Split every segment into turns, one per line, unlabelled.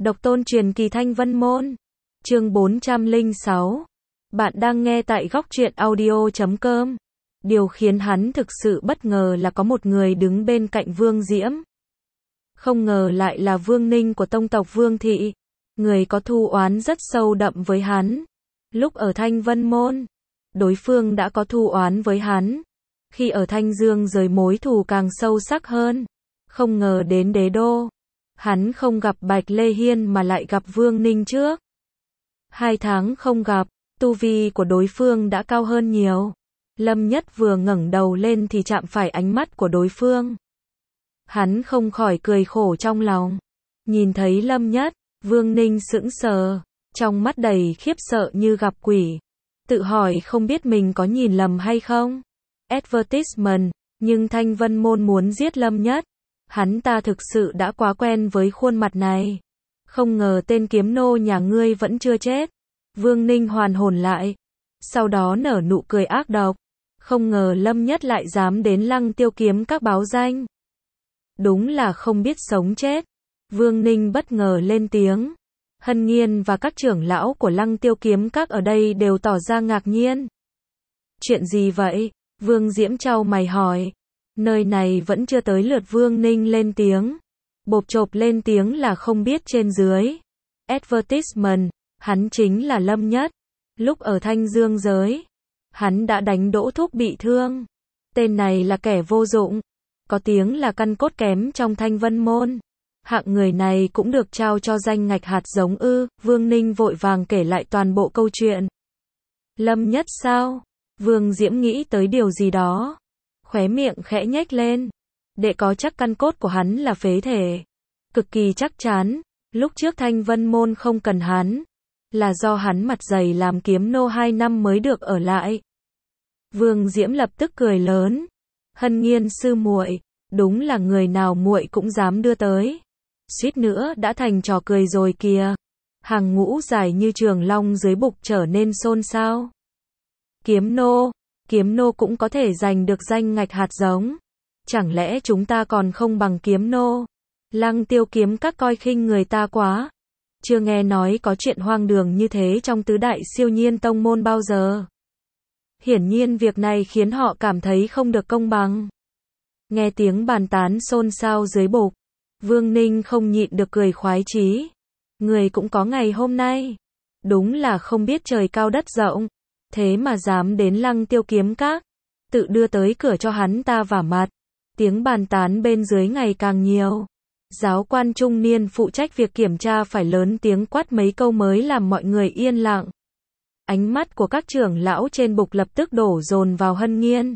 Độc tôn truyền kỳ Thanh Vân Môn. Chương 406. Bạn đang nghe tại góc truyện audio.com. Điều khiến hắn thực sự bất ngờ là có một người đứng bên cạnh Vương Diễm. Không ngờ lại là Vương Ninh của tông tộc Vương Thị. Người có thù oán rất sâu đậm với hắn. Lúc ở Thanh Vân Môn, đối phương đã có thù oán với hắn. Khi ở Thanh Dương rồi mối thù càng sâu sắc hơn. Không ngờ đến đế đô, hắn không gặp Bạch Lê Hiên mà lại gặp Vương Ninh trước. 2 tháng không gặp, tu vi của đối phương đã cao hơn nhiều. Lâm Nhất vừa ngẩng đầu lên thì chạm phải ánh mắt của đối phương. Hắn không khỏi cười khổ trong lòng. Nhìn thấy Lâm Nhất, Vương Ninh sững sờ, trong mắt đầy khiếp sợ như gặp quỷ. Tự hỏi không biết mình có nhìn lầm hay không. Advertisement, nhưng Thanh Vân Môn muốn giết Lâm Nhất. Hắn ta thực sự đã quá quen với khuôn mặt này. Không ngờ tên kiếm nô nhà ngươi vẫn chưa chết. Vương Ninh hoàn hồn lại. Sau đó nở nụ cười ác độc. Không ngờ Lâm Nhất lại dám đến Lăng Tiêu Kiếm Các báo danh. Đúng là không biết sống chết. Vương Ninh bất ngờ lên tiếng. Hân Nghiên và các trưởng lão của Lăng Tiêu Kiếm Các ở đây đều tỏ ra ngạc nhiên. Chuyện gì vậy? Vương Diễm chau mày hỏi. Nơi này vẫn chưa tới lượt Vương Ninh lên tiếng. Bộp chộp lên tiếng là không biết trên dưới. Advertisement, hắn chính là Lâm Nhất. Lúc ở Thanh Dương giới, hắn đã đánh Đỗ Thúc bị thương. Tên này là kẻ vô dụng. Có tiếng là căn cốt kém trong Thanh Vân Môn. Hạng người này cũng được trao cho danh ngạch hạt giống ư? Vương Ninh vội vàng kể lại toàn bộ câu chuyện. Lâm Nhất sao? Vương Diễm nghĩ tới điều gì đó. Khóe miệng khẽ nhếch lên. Đệ có chắc căn cốt của hắn là phế thể. Cực kỳ chắc chắn. Lúc trước Thanh Vân Môn không cần hắn. Là do hắn mặt dày làm kiếm nô 2 năm mới được ở lại. Vương Diễm lập tức cười lớn. Hân Nghiên sư muội, đúng là người nào muội cũng dám đưa tới. Suýt nữa đã thành trò cười rồi kìa. Hàng ngũ dài như trường long dưới bục trở nên xôn xao. Kiếm nô cũng có thể giành được danh ngạch hạt giống. Chẳng lẽ chúng ta còn không bằng kiếm nô? Lăng Tiêu Kiếm Các coi khinh người ta quá. Chưa nghe nói có chuyện hoang đường như thế trong tứ đại siêu nhiên tông môn bao giờ. Hiển nhiên việc này khiến họ cảm thấy không được công bằng. Nghe tiếng bàn tán xôn xao dưới bục, Vương Ninh không nhịn được cười khoái chí. Người cũng có ngày hôm nay. Đúng là không biết trời cao đất rộng. Thế mà dám đến Lăng Tiêu Kiếm Các, tự đưa tới cửa cho hắn ta vả mặt. Tiếng bàn tán bên dưới ngày càng nhiều. Giáo quan trung niên phụ trách việc kiểm tra phải lớn tiếng quát mấy câu mới làm mọi người yên lặng. Ánh mắt của các trưởng lão trên bục lập tức đổ dồn vào Hân Nghiên.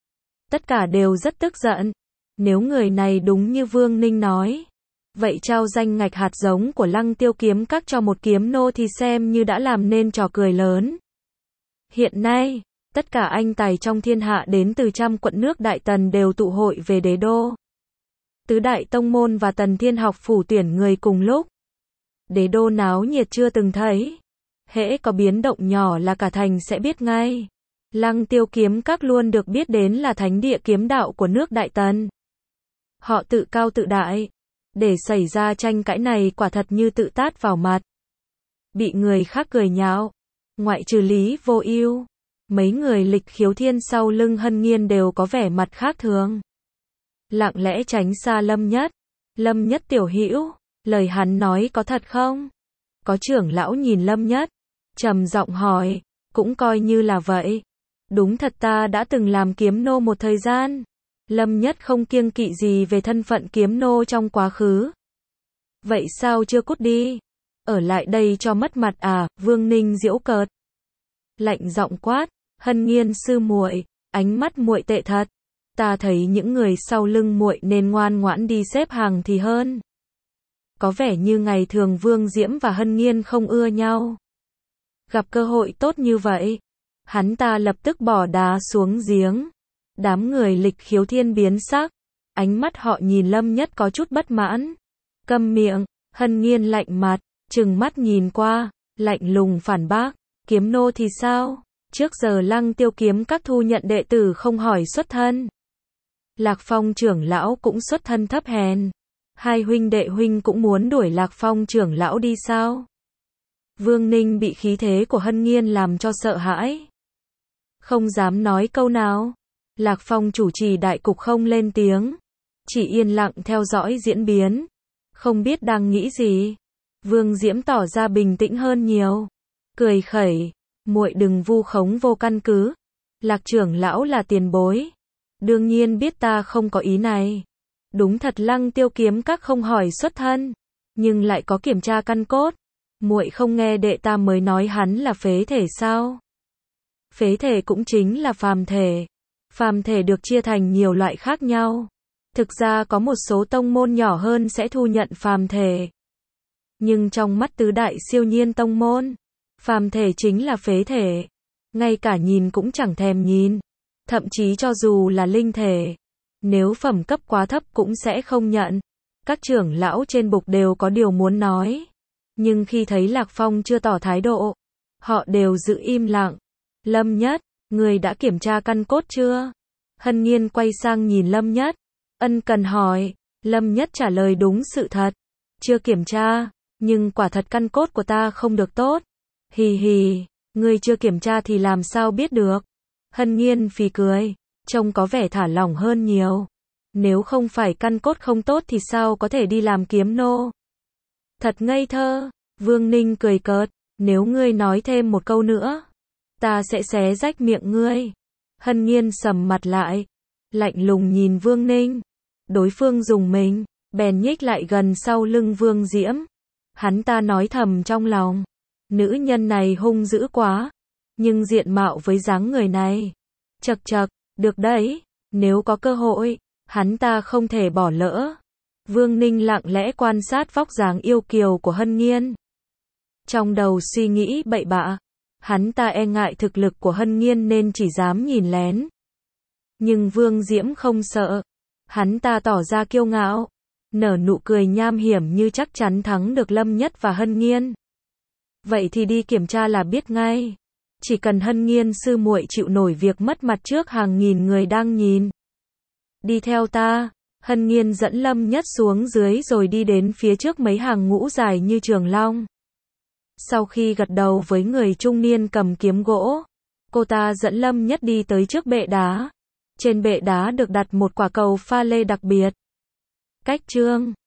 Tất cả đều rất tức giận. Nếu người này đúng như Vương Ninh nói, vậy trao danh ngạch hạt giống của Lăng Tiêu Kiếm Các cho một kiếm nô thì xem như đã làm nên trò cười lớn. Hiện nay, tất cả anh tài trong thiên hạ đến từ trăm quận nước Đại Tần đều tụ hội về đế đô. Tứ đại tông môn và Tần Thiên Học phủ tuyển người cùng lúc. Đế đô náo nhiệt chưa từng thấy. Hễ có biến động nhỏ là cả thành sẽ biết ngay. Lăng Tiêu Kiếm Các luôn được biết đến là thánh địa kiếm đạo của nước Đại Tần. Họ tự cao tự đại. Để xảy ra tranh cãi này quả thật như tự tát vào mặt. Bị người khác cười nhạo. Ngoại trừ Lý Vô Ưu, mấy người lịch khiếu thiên sau lưng Hân Nghiên đều có vẻ mặt khác thường. Lặng lẽ tránh xa Lâm Nhất. Lâm Nhất tiểu hữu, lời hắn nói có thật không? Có trưởng lão nhìn Lâm Nhất, trầm giọng hỏi. Cũng coi như là vậy. Đúng thật ta đã từng làm kiếm nô một thời gian. Lâm Nhất không kiêng kỵ gì về thân phận kiếm nô trong quá khứ. Vậy sao chưa cút đi? Ở lại đây cho mất mặt à? Vương Ninh giễu cợt. Lạnh giọng quát. Hân Nghiên sư muội, ánh mắt muội tệ thật. Ta thấy những người sau lưng muội nên ngoan ngoãn đi xếp hàng thì hơn. Có vẻ như ngày thường Vương Diễm và Hân Nghiên không ưa nhau. Gặp cơ hội tốt như vậy, hắn ta lập tức bỏ đá xuống giếng. Đám người lịch khiếu thiên biến sắc. Ánh mắt họ nhìn Lâm Nhất có chút bất mãn. Câm miệng. Hân Nghiên lạnh mặt, trừng mắt nhìn qua, lạnh lùng phản bác. Kiếm nô thì sao? Trước giờ Lăng Tiêu Kiếm Các thu nhận đệ tử không hỏi xuất thân. Lạc Phong trưởng lão cũng xuất thân thấp hèn. Hai huynh đệ huynh cũng muốn đuổi Lạc Phong trưởng lão đi sao? Vương Ninh bị khí thế của Hân Nghiên làm cho sợ hãi. Không dám nói câu nào. Lạc Phong chủ trì đại cục không lên tiếng. Chỉ yên lặng theo dõi diễn biến. Không biết đang nghĩ gì. Vương Diễm tỏ ra bình tĩnh hơn nhiều. Cười khẩy. Muội đừng vu khống vô căn cứ. Lạc trưởng lão là tiền bối. Đương nhiên biết ta không có ý này. Đúng thật Lăng Tiêu kiếm các không hỏi xuất thân. Nhưng lại có kiểm tra căn cốt. Muội không nghe đệ ta mới nói hắn là phế thể sao? Phế thể cũng chính là phàm thể. Phàm thể được chia thành nhiều loại khác nhau. Thực ra có một số tông môn nhỏ hơn sẽ thu nhận phàm thể. Nhưng trong mắt tứ đại siêu nhiên tông môn, phàm thể chính là phế thể. Ngay cả nhìn cũng chẳng thèm nhìn. Thậm chí cho dù là linh thể, nếu phẩm cấp quá thấp cũng sẽ không nhận. Các trưởng lão trên bục đều có điều muốn nói. Nhưng khi thấy Lạc Phong chưa tỏ thái độ, họ đều giữ im lặng. Lâm Nhất, người đã kiểm tra căn cốt chưa? Hân Nghiên quay sang nhìn Lâm Nhất. Ân cần hỏi. Lâm Nhất trả lời đúng sự thật. Chưa kiểm tra, nhưng quả thật căn cốt của ta không được tốt. Hì hì, người chưa kiểm tra thì làm sao biết được? Hân Nghiên phì cười, trông có vẻ thả lỏng hơn nhiều. Nếu không phải căn cốt không tốt thì sao có thể đi làm kiếm nô? Thật ngây thơ. Vương Ninh cười cợt. Nếu ngươi nói thêm một câu nữa, ta sẽ xé rách miệng ngươi. Hân Nghiên sầm mặt lại, lạnh lùng nhìn Vương Ninh. Đối phương dùng mình, bèn nhích lại gần sau lưng Vương Diễm. Hắn ta nói thầm trong lòng. Nữ nhân này hung dữ quá. Nhưng diện mạo với dáng người này. Chậc chậc, được đấy. Nếu có cơ hội, hắn ta không thể bỏ lỡ. Vương Ninh lặng lẽ quan sát vóc dáng yêu kiều của Hân Nghiên. Trong đầu suy nghĩ bậy bạ. Hắn ta e ngại thực lực của Hân Nghiên nên chỉ dám nhìn lén. Nhưng Vương Diễm không sợ. Hắn ta tỏ ra kiêu ngạo. Nở nụ cười nham hiểm như chắc chắn thắng được Lâm Nhất và Hân Nghiên. Vậy thì đi kiểm tra là biết ngay. Chỉ cần Hân Nghiên sư muội chịu nổi việc mất mặt trước hàng nghìn người đang nhìn. Đi theo ta. Hân Nghiên dẫn Lâm Nhất xuống dưới rồi đi đến phía trước mấy hàng ngũ dài như trường long. Sau khi gật đầu với người trung niên cầm kiếm gỗ, cô ta dẫn Lâm Nhất đi tới trước bệ đá. Trên bệ đá được đặt một quả cầu pha lê đặc biệt. Cách chương